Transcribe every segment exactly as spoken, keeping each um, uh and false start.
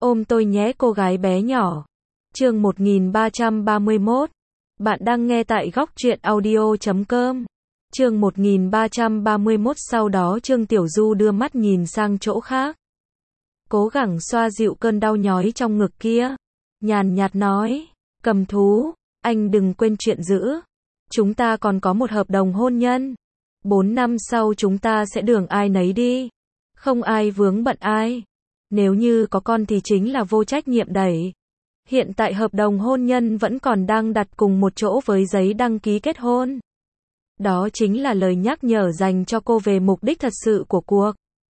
Ôm tôi nhé cô gái bé nhỏ. Chương một nghìn ba trăm ba mươi mốt. Bạn đang nghe tại góc truyện audio chấm com. Chương một nghìn ba trăm ba mươi mốt. Sau đó Trương Tiểu Du đưa mắt nhìn sang chỗ khác, cố gắng xoa dịu cơn đau nhói trong ngực kia. Nhàn nhạt nói, Cầm Thú, anh đừng quên chuyện giữ. Chúng ta còn có một hợp đồng hôn nhân. Bốn năm sau chúng ta sẽ đường ai nấy đi. Không ai vướng bận ai. Nếu như có con thì chính là vô trách nhiệm đẩy. Hiện tại hợp đồng hôn nhân vẫn còn đang đặt cùng một chỗ với giấy đăng ký kết hôn. Đó chính là lời nhắc nhở dành cho cô về mục đích thật sự của cuộc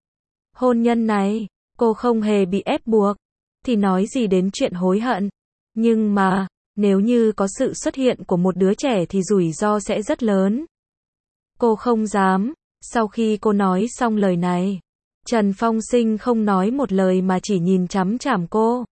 hôn nhân này. Cô không hề bị ép buộc, thì nói gì đến chuyện hối hận. Nhưng mà, nếu như có sự xuất hiện của một đứa trẻ thì rủi ro sẽ rất lớn. Cô không dám. Sau khi cô nói xong lời này, Trần Phong Sinh không nói một lời mà chỉ nhìn chằm chằm cô.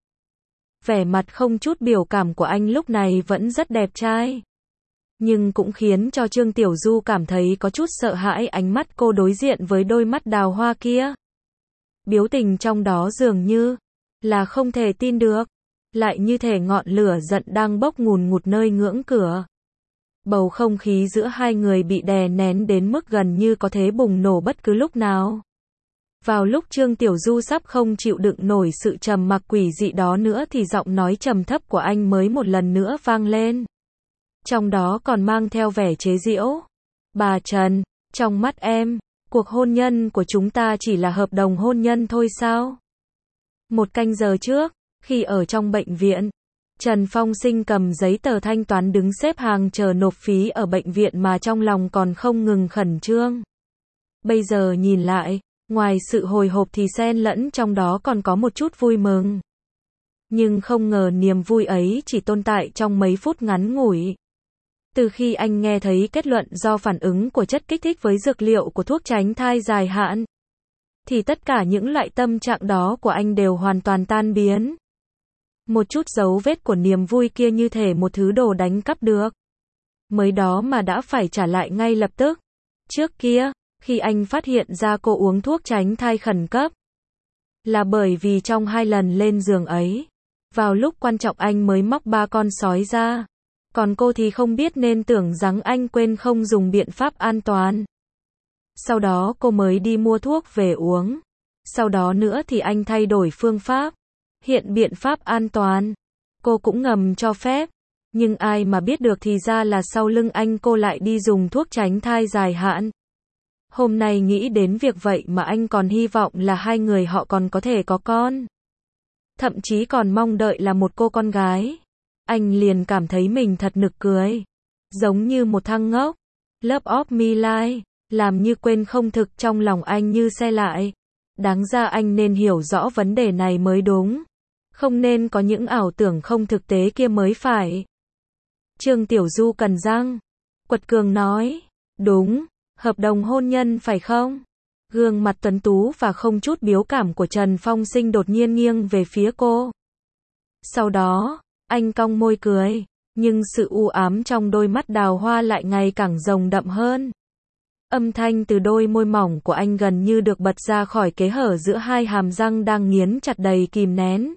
Vẻ mặt không chút biểu cảm của anh lúc này vẫn rất đẹp trai, nhưng cũng khiến cho Trương Tiểu Du cảm thấy có chút sợ hãi. Ánh mắt cô đối diện với đôi mắt đào hoa kia, biểu tình trong đó dường như là không thể tin được, lại như thể ngọn lửa giận đang bốc ngùn ngụt nơi ngưỡng cửa. Bầu không khí giữa hai người bị đè nén đến mức gần như có thể bùng nổ bất cứ lúc nào. Vào lúc Trương Tiểu Du sắp không chịu đựng nổi sự trầm mặc quỷ dị đó nữa thì giọng nói trầm thấp của anh mới một lần nữa vang lên. Trong đó còn mang theo vẻ chế giễu. Bà Trần, trong mắt em, cuộc hôn nhân của chúng ta chỉ là hợp đồng hôn nhân thôi sao? Một canh giờ trước, khi ở trong bệnh viện, Trần Phong Sinh cầm giấy tờ thanh toán đứng xếp hàng chờ nộp phí ở bệnh viện mà trong lòng còn không ngừng khẩn trương. Bây giờ nhìn lại, ngoài sự hồi hộp thì xen lẫn trong đó còn có một chút vui mừng. Nhưng không ngờ niềm vui ấy chỉ tồn tại trong mấy phút ngắn ngủi. Từ khi anh nghe thấy kết luận do phản ứng của chất kích thích với dược liệu của thuốc tránh thai dài hạn, thì tất cả những loại tâm trạng đó của anh đều hoàn toàn tan biến. Một chút dấu vết của niềm vui kia như thể một thứ đồ đánh cắp được mới đó mà đã phải trả lại ngay lập tức. Trước kia, khi anh phát hiện ra cô uống thuốc tránh thai khẩn cấp, là bởi vì trong hai lần lên giường ấy, vào lúc quan trọng anh mới móc ba con sói ra. Còn cô thì không biết nên tưởng rằng anh quên không dùng biện pháp an toàn. Sau đó cô mới đi mua thuốc về uống. Sau đó nữa thì anh thay đổi phương pháp. Hiện biện pháp an toàn, cô cũng ngầm cho phép. Nhưng ai mà biết được thì ra là sau lưng anh cô lại đi dùng thuốc tránh thai dài hạn. Hôm nay nghĩ đến việc vậy mà anh còn hy vọng là hai người họ còn có thể có con. Thậm chí còn mong đợi là một cô con gái. Anh liền cảm thấy mình thật nực cười. Giống như một thằng ngốc. Love of me like. Làm như quên không thực trong lòng anh như xe lại. Đáng ra anh nên hiểu rõ vấn đề này mới đúng. Không nên có những ảo tưởng không thực tế kia mới phải. Trương Tiểu Du cắn răng, quật cường nói. Đúng, hợp đồng hôn nhân phải không? Gương mặt tuấn tú và không chút biếu cảm của Trần Phong Sinh đột nhiên nghiêng về phía cô. Sau đó, anh cong môi cười, nhưng sự u ám trong đôi mắt đào hoa lại ngày càng nồng đậm hơn. Âm thanh từ đôi môi mỏng của anh gần như được bật ra khỏi kẽ hở giữa hai hàm răng đang nghiến chặt đầy kìm nén.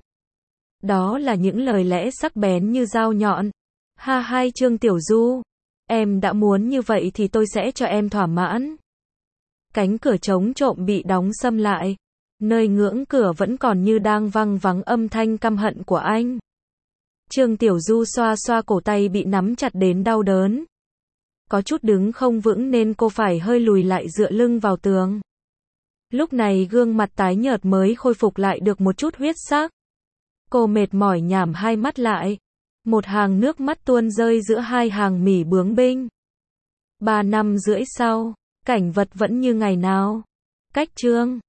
Đó là những lời lẽ sắc bén như dao nhọn. Ha hai Trương Tiểu Du, em đã muốn như vậy thì tôi sẽ cho em thỏa mãn. Cánh cửa trống trộm bị đóng sầm lại. Nơi ngưỡng cửa vẫn còn như đang vang vắng âm thanh căm hận của anh. Trương Tiểu Du xoa xoa cổ tay bị nắm chặt đến đau đớn. Có chút đứng không vững nên cô phải hơi lùi lại dựa lưng vào tường. Lúc này gương mặt tái nhợt mới khôi phục lại được một chút huyết sắc. Cô mệt mỏi nhắm hai mắt lại. Một hàng nước mắt tuôn rơi giữa hai hàng mỉ bướng binh. Ba năm rưỡi sau, cảnh vật vẫn như ngày nào. Cách Trương